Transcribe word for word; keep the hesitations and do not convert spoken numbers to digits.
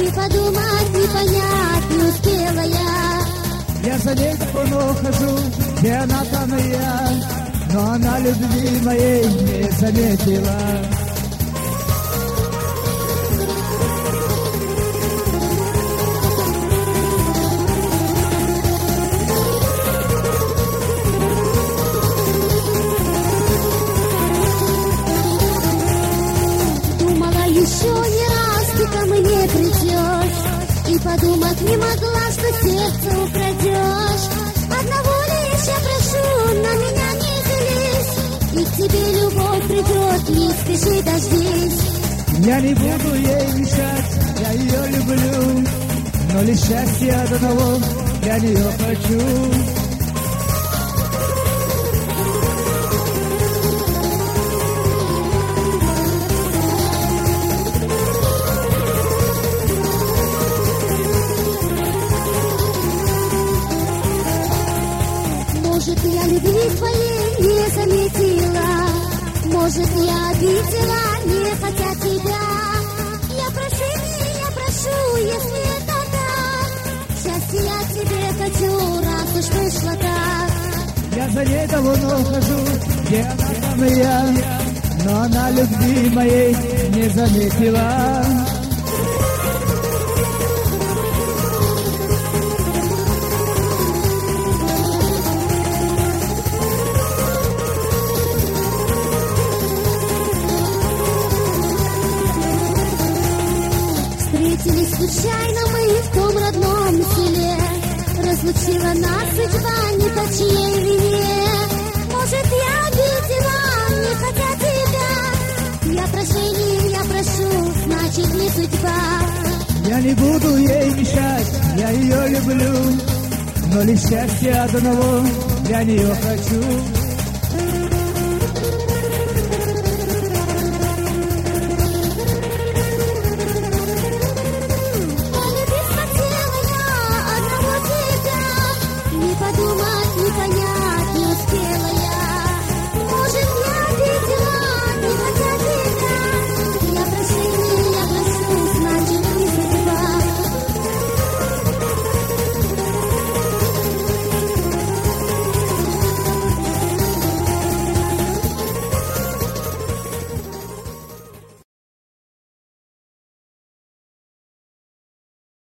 Не подумать, не понять, не успела я. Я за ней давно хожу, где она, там и я, но она любви моей не заметила. Думала, еще не раз ты ко мне придешь, и подумать не могла, что сердце украдешь. Одного лишь я прошу, на меня не злись, и к тебе любовь придет, не спеши, дождись. Я не буду ей мешать, я ее люблю, но лишь счастье одного для нее хочу. Может, я любви твоей не заметила, может, я обидела, не хотя тебя. Я прощения, я прошу, если это так, счастье я тебе хочу, раз уж вышло так. Я за ней давно хожу, где она, там и я, но она любви моей не заметила. Встретились случайно мы в том родном селе, разлучила нас судьба не по чьей вине. Может, я обидела, не хотя тебя. Я прощения, я прошу, значит, не судьба. Я не буду ей мешать, я ее люблю, но лишь счастье одного для нее хочу.